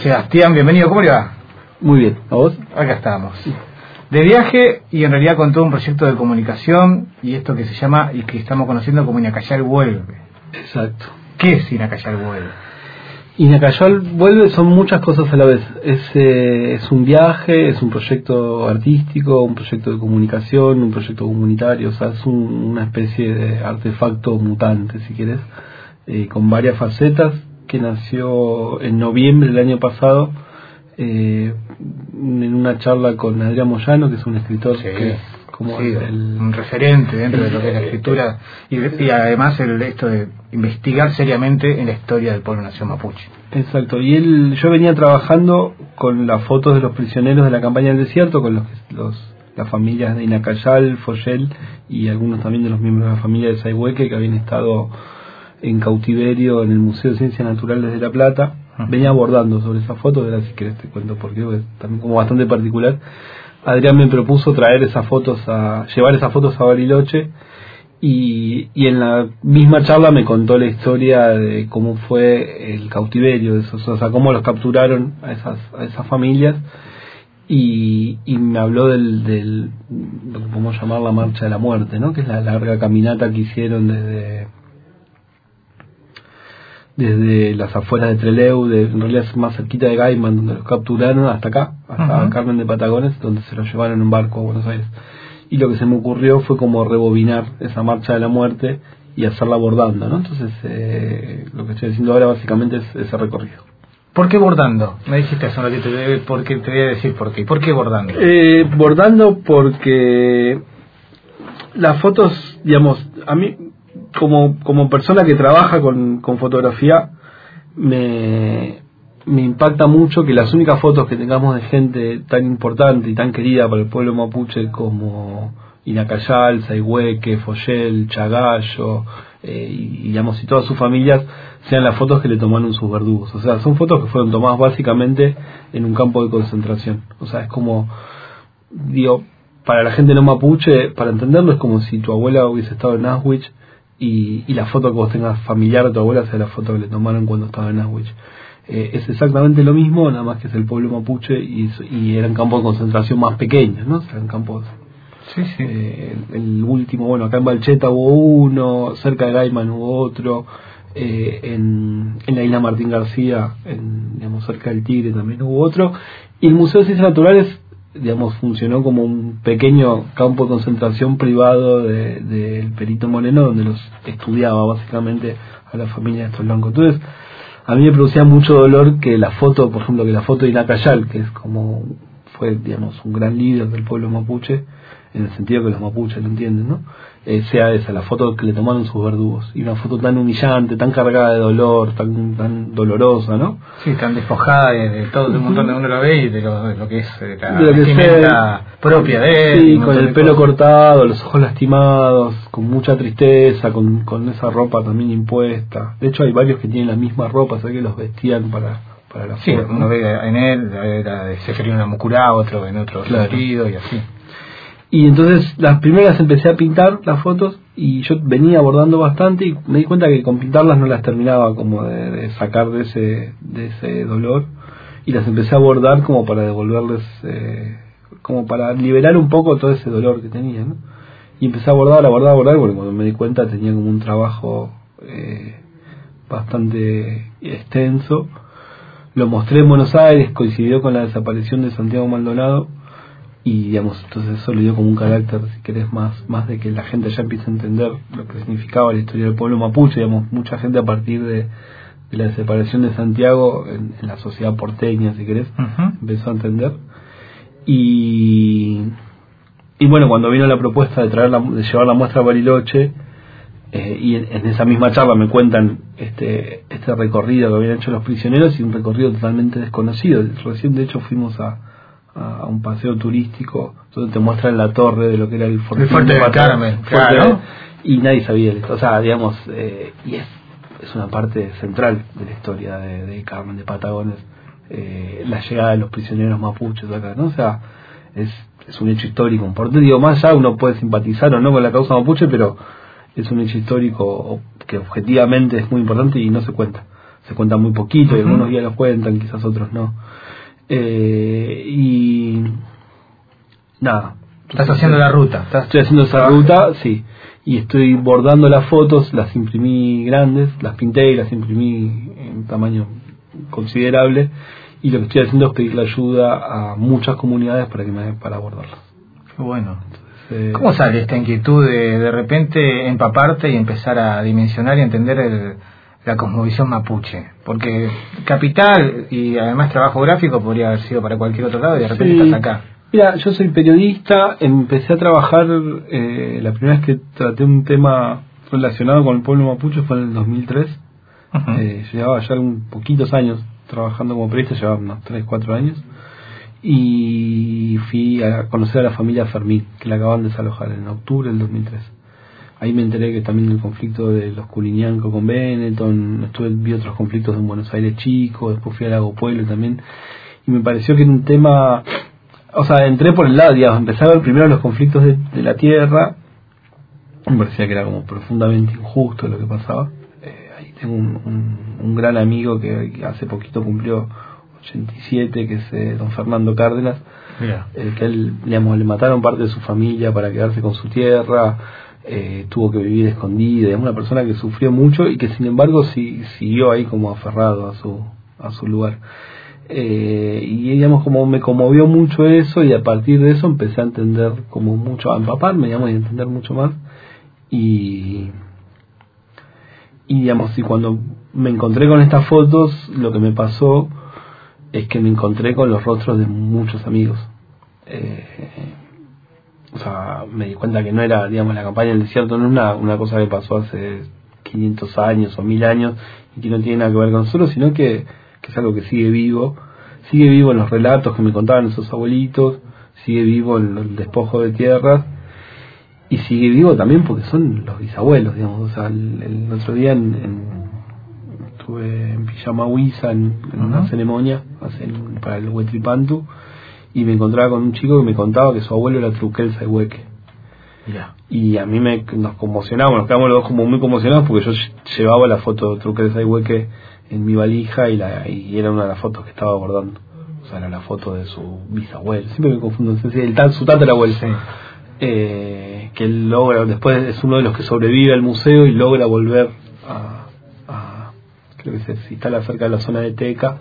Sebastián, bienvenido, ¿cómo le va? Muy bien, ¿a vos? Acá estamos. De viaje y en realidad con todo un proyecto de comunicación y esto que se llama y que estamos conociendo como Inacayal Vuelve. Exacto. ¿Qué es Inacayal Vuelve? Inacayal Vuelve son muchas cosas a la vez. Es un viaje, es un proyecto artístico, un proyecto de comunicación, un proyecto comunitario, o sea, es una especie de artefacto mutante, si quieres, con varias facetas, que nació en noviembre del año pasado, en una charla con Adrián Moyano, que es un escritor que es como un referente dentro de lo que es la escritura y además esto de investigar seriamente en la historia del pueblo nación mapuche. Exacto, y yo venía trabajando con las fotos de los prisioneros de la campaña del desierto, con las familias de Inacayal, Foyel y algunos también de los miembros de la familia de Sayhueque que habían estado en cautiverio en el Museo de Ciencias Naturales de La Plata. Venía abordando sobre esa foto, ahora si querés te cuento porque es también como bastante particular. Adrián me propuso llevar esas fotos a Bariloche y en la misma charla me contó la historia de cómo fue el cautiverio de esos, o sea, cómo los capturaron a esas familias y me habló del lo que podemos llamar la Marcha de la Muerte, ¿no? Que es la larga caminata que hicieron desde las afueras de Trelew, en realidad es más cerquita de Gaiman, donde los capturaron, hasta acá, hasta Carmen de Patagones, donde se los llevaron en barco a Buenos Aires. Y lo que se me ocurrió fue como rebobinar esa Marcha de la Muerte y hacerla bordando, ¿no? Entonces, lo que estoy haciendo ahora básicamente es ese recorrido. ¿Por qué bordando? Me dijiste hace un ratito, porque te voy a decir por qué. ¿Por qué bordando? Bordando porque las fotos, digamos, a mí como persona que trabaja con fotografía me impacta mucho que las únicas fotos que tengamos de gente tan importante y tan querida para el pueblo mapuche como Inacayal, Sayhueque, Foyel, Chagayo y todas sus familias sean las fotos que le tomaron sus verdugos. O sea, son fotos que fueron tomadas básicamente en un campo de concentración. O sea, es como, digo, para la gente no mapuche, para entenderlo, es como si tu abuela hubiese estado en Auschwitz y la foto que vos tengas familiar de tu abuela sea la foto que le tomaron cuando estaba en Auschwitz. Es exactamente lo mismo, nada más que es el pueblo mapuche y eran campos de concentración más pequeños, ¿no? Eran campos... Sí. El último, bueno, acá en Balcheta hubo uno, cerca de Gaiman hubo otro, en la isla Martín García, cerca del Tigre también hubo otro, y el Museo de Ciencias Naturales, funcionó como un pequeño campo de concentración privado del Perito Moreno, donde los estudiaba básicamente a la familia de estos blancos. Entonces, a mí me producía mucho dolor que la foto, por ejemplo, que la foto de Inacayal, que fue un gran líder del pueblo mapuche, en el sentido que los mapuches lo entienden, ¿no? Sea esa, la foto que le tomaron sus verdugos. Y una foto tan humillante, tan cargada de dolor, tan dolorosa, ¿no? Sí, tan despojada de todo un montón de uno lo ve y de lo que es la vestimenta propia de él. Sí, con el pelo cortado, los ojos lastimados, con mucha tristeza, con esa ropa también impuesta. De hecho, hay varios que tienen la misma ropa, ¿sabes? Que los vestían para la sí, foto, ¿no? Uno ve en él, era de Seferino Mucurá, otro en otro sentido y así. Y entonces las primeras empecé a pintar las fotos y yo venía abordando bastante y me di cuenta que con pintarlas no las terminaba como de sacar de ese dolor y las empecé a abordar como para devolverles, como para liberar un poco todo ese dolor que tenía, ¿no? Y empecé a abordar, porque cuando me di cuenta tenía como un trabajo bastante extenso. Lo mostré en Buenos Aires, coincidió con la desaparición de Santiago Maldonado. Y entonces eso le dio como un carácter, si querés, más de que la gente ya empiece a entender lo que significaba la historia del pueblo mapuche. Mucha gente a partir de la desaparición de Santiago en la sociedad porteña, si querés, empezó a entender. Y bueno, cuando vino la propuesta de llevar la muestra a Bariloche, y en esa misma charla me cuentan este recorrido que habían hecho los prisioneros y un recorrido totalmente desconocido. Recién, de hecho, fuimos a un paseo turístico donde te muestran la torre de lo que era el Fortín de Carmen, claro. Y nadie sabía esto, o sea, y es una parte central de la historia de Carmen de Patagones, la llegada de los prisioneros mapuches acá, ¿no? O sea, es un hecho histórico importante. Digo, más allá uno puede simpatizar o no con la causa mapuche, pero es un hecho histórico que objetivamente es muy importante y no se cuenta. se cuentan muy poquito, y algunos días los cuentan, quizás otros no. Y nada. Estás haciendo la ruta. Estoy haciendo esa ruta, sí. Y estoy bordando las fotos, las imprimí grandes, las pinté y las imprimí en tamaño considerable. Y lo que estoy haciendo es pedirle ayuda a muchas comunidades para abordarlas. Qué bueno. Entonces, ¿cómo sale esta inquietud de repente empaparte y empezar a dimensionar y entender la cosmovisión mapuche? Porque capital y además trabajo gráfico podría haber sido para cualquier otro lado y de repente estás acá. Mira, yo soy periodista, empecé a trabajar, la primera vez que traté un tema relacionado con el pueblo mapuche fue en el 2003. Llevaba ya poquitos años trabajando como periodista, llevaba unos 3-4 años, y fui a conocer a la familia Fermín, que la acaban de desalojar en octubre del 2003. Ahí me enteré que también el conflicto de los Curiñancos con Benetton, vi otros conflictos en Buenos Aires chico, después fui a Lago Pueblo también, y me pareció que era un tema, o sea, entré por el lado, digamos, empecé a ver primero los conflictos de la tierra, me parecía que era como profundamente injusto lo que pasaba. Ahí tengo un gran amigo que hace poquito cumplió 87, que es don Fernando Cárdenas, que él, digamos, le mataron parte de su familia para quedarse con su tierra, tuvo que vivir escondido, es una persona que sufrió mucho y que sin embargo siguió ahí como aferrado a su lugar. Y digamos, como me conmovió mucho eso, y a partir de eso empecé a entender como mucho, a empaparme, digamos, y a entender mucho más. Y digamos, y cuando me encontré con estas fotos, lo que me pasó es que me encontré con los rostros de muchos amigos. O sea, me di cuenta que no era, digamos, la campaña del desierto no es una cosa que pasó hace 500 años o 1000 años y que no tiene nada que ver con nosotros, sino que es algo que sigue vivo en los relatos que me contaban esos abuelitos, sigue vivo en el despojo de tierras, y sigue vivo también porque son los bisabuelos, digamos. O sea, el otro día estuve en Pijamahuiza en una ceremonia para el Huetripantu, y me encontraba con un chico que me contaba que su abuelo era Truquel Sayhueque. Y a mí nos conmocionamos, nos quedamos los dos como muy conmocionados, porque yo llevaba la foto de Truquel Sayhueque en mi valija y era una de las fotos que estaba abordando. O sea, era la foto de su bisabuelo. Siempre me confundo, no sé si su tatarabuelo. Sí. Que él logra, después es uno de los que sobrevive al museo y logra volver creo que se instala cerca de la zona de Teca.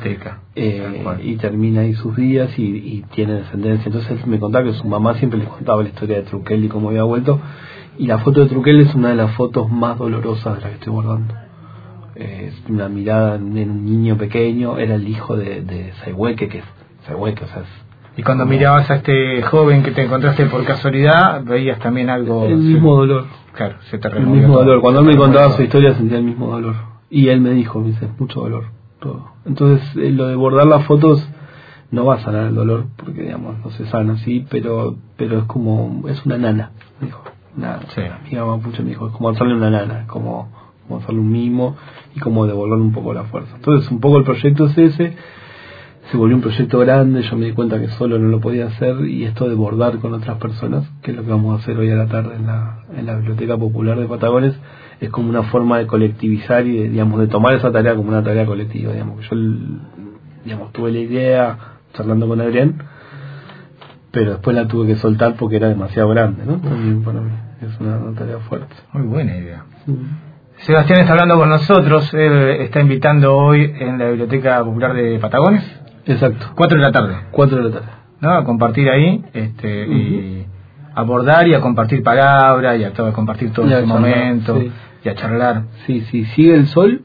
Y termina ahí sus días y tiene descendencia. Entonces él me contaba que su mamá siempre le contaba la historia de Truquel y cómo había vuelto, y la foto de Truquel es una de las fotos más dolorosas de las que estoy bordando. Es una mirada de un niño pequeño, era el hijo de Sayhueque, que es Sayhueque, o sea, y cuando mirabas a este joven que te encontraste por casualidad, veías también algo... El mismo dolor. Claro, se te removió. El mismo dolor. Cuando él me contaba su historia sentía el mismo dolor. Y él me dijo, mucho dolor, todo. Entonces, lo de bordar las fotos no va a sanar el dolor, porque, digamos, no se sana así, pero es una nana, me dijo. Una amiga mapuche me dijo, es como hacerle una nana, como hacerle un mimo y como devolver un poco la fuerza. Entonces, un poco el proyecto es ese. Se volvió un proyecto grande, yo me di cuenta que solo no lo podía hacer, y esto de bordar con otras personas, que es lo que vamos a hacer hoy a la tarde en la Biblioteca Popular de Patagones, es como una forma de colectivizar y de tomar esa tarea como una tarea colectiva. Digamos, yo tuve la idea charlando con Adrián, pero después la tuve que soltar porque era demasiado grande, ¿no? También para mí es una tarea fuerte. Muy buena idea. Sebastián está hablando con nosotros, él está invitando hoy en la Biblioteca Popular de Patagones. Exacto. 4 de la tarde. 4 de la tarde. ¿No? A compartir ahí, y abordar y a compartir palabras y a compartir todo ese momento, y a charlar. Sí, sigue el sol.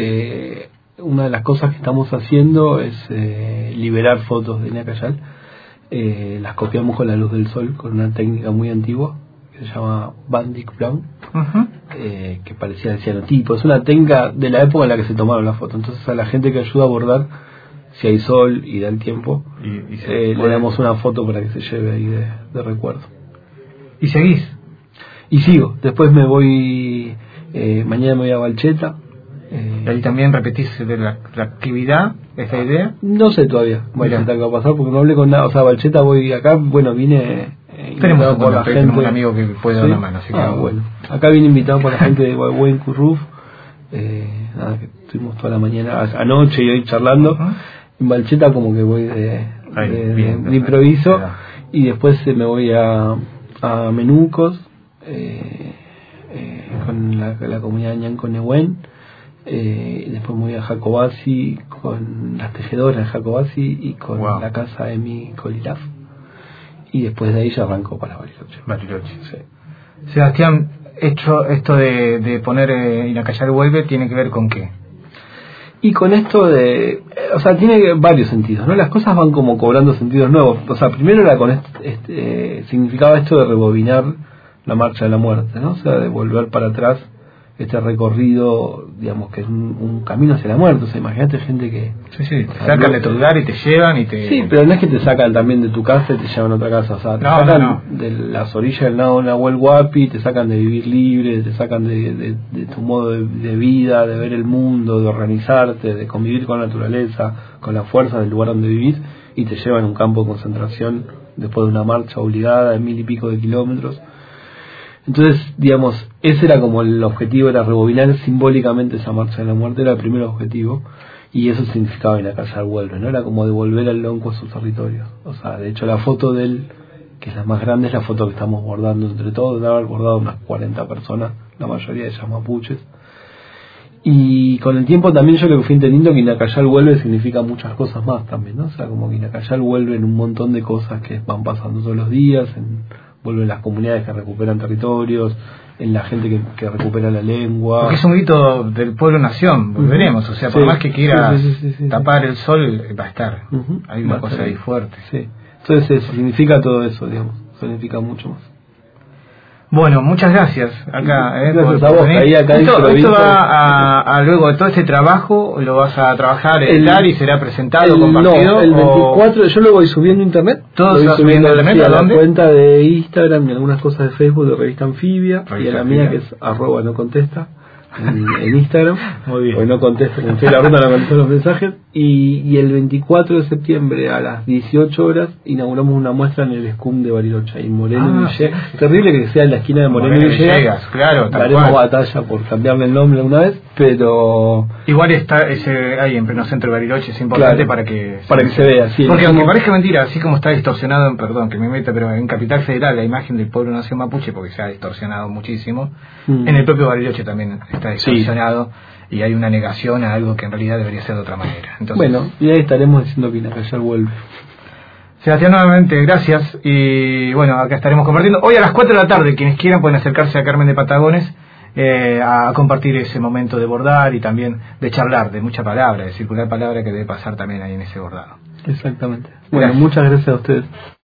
Una de las cosas que estamos haciendo es liberar fotos de Nacayal. Las copiamos con la luz del sol, con una técnica muy antigua que se llama Bandic Brown, que parecía el cianotipo. Es una técnica de la época en la que se tomaron las fotos. Entonces, a la gente que ayuda a bordar, si hay sol y da el tiempo, le damos una foto para que se lleve ahí de recuerdo. ¿Y seguís? Y sigo. Después me voy, mañana me voy a Balcheta. ¿Y ahí también repetís la actividad, esta idea? No sé todavía Balcheta qué va a pasar, porque no hablé con nada. O sea, Balcheta voy acá, vine... tenemos un amigo que puede dar una mano, así que... bueno. Acá vine invitado por la gente de Huehuen Curruf, nada, que estuvimos toda la mañana, anoche y hoy charlando. En Balcheta como que voy de improviso, y después me voy a Menucos, con la comunidad Ñanco Nehuen, después me voy a Jacobasi con las tejedoras de Jacobasi y con la casa Emi Colilaf, y después de ahí ya arranco para Bariloche. Sí. Sebastián, esto de poner Inacayal vuelve, ¿tiene que ver con qué? Y con esto o sea, tiene varios sentidos, ¿no? Las cosas van como cobrando sentidos nuevos. O sea, primero era con significaba esto de rebobinar la marcha de la muerte, ¿no? O sea, de volver para atrás este recorrido, digamos, que es un camino hacia la muerte. O sea, imagínate gente que... Sí, te sacan de tu lugar y te llevan y te... Sí, pero no es que te sacan también de tu casa y te llevan a otra casa. O sea, te sacan de las orillas del lago Nahuel Huapi, te sacan de vivir libre, te sacan de tu modo de vida, de ver el mundo, de organizarte, de convivir con la naturaleza, con la fuerza del lugar donde vivís, y te llevan a un campo de concentración después de una marcha obligada de 1000 y pico de kilómetros. Entonces, digamos, ese era como el objetivo, era rebobinar simbólicamente esa marcha de la muerte, era el primer objetivo, y eso significaba Inacayal vuelve, ¿no? Era como devolver al lonco a sus territorios. O sea, de hecho la foto de él, que es la más grande, es la foto que estamos bordando entre todos, de haber bordado unas 40 personas, la mayoría de ellas mapuches. Y con el tiempo también yo lo que fui entendiendo que Inacayal vuelve significa muchas cosas más también, ¿no? O sea, como que Inacayal vuelve en un montón de cosas que van pasando todos los días, vuelven las comunidades que recuperan territorios, en la gente que recupera la lengua. Porque es un grito del pueblo-nación, volveremos. O sea, por más que quieras tapar el sol, va a estar. Hay una cosa ahí fuerte. Sí. Entonces significa todo eso, digamos, significa mucho más. Bueno, muchas gracias. Gracias a vos, esto va a luego de todo este trabajo, lo vas a trabajar y será presentado, compartido. No, el 24, yo lo voy subiendo a internet. Todo se va subiendo a internet, a la cuenta de Instagram y algunas cosas de Facebook de Revista Anfibia, y a la mía que es @nocontesta en Instagram. Muy bien. Pues no contesto, como estoy la ruta no contesto los mensajes. Y el 24 de septiembre a las 18 horas inauguramos una muestra en el SCUM de Bariloche, en Moreno y Villegas. Terrible que sea en la esquina de Moreno y Villegas. Claro, daremos batalla por cambiarle el nombre una vez, pero igual está ahí en pleno centro de Bariloche, es importante para que se vea. Sí, porque aunque parezca mentira, así como está distorsionado, perdón que me meta, pero en Capital Federal la imagen del pueblo nación mapuche, porque se ha distorsionado muchísimo, en el propio Bariloche también está distorsionado. Y hay una negación a algo que en realidad debería ser de otra manera. Entonces, bueno, y ahí estaremos diciendo que Inacayal vuelve. Sebastián, nuevamente, gracias. Y bueno, acá estaremos compartiendo. Hoy a las 4 de la tarde, quienes quieran pueden acercarse a Carmen de Patagones a compartir ese momento de bordar y también de charlar, de mucha palabra, de circular palabra que debe pasar también ahí en ese bordado. Exactamente. Bueno, muchas gracias a ustedes.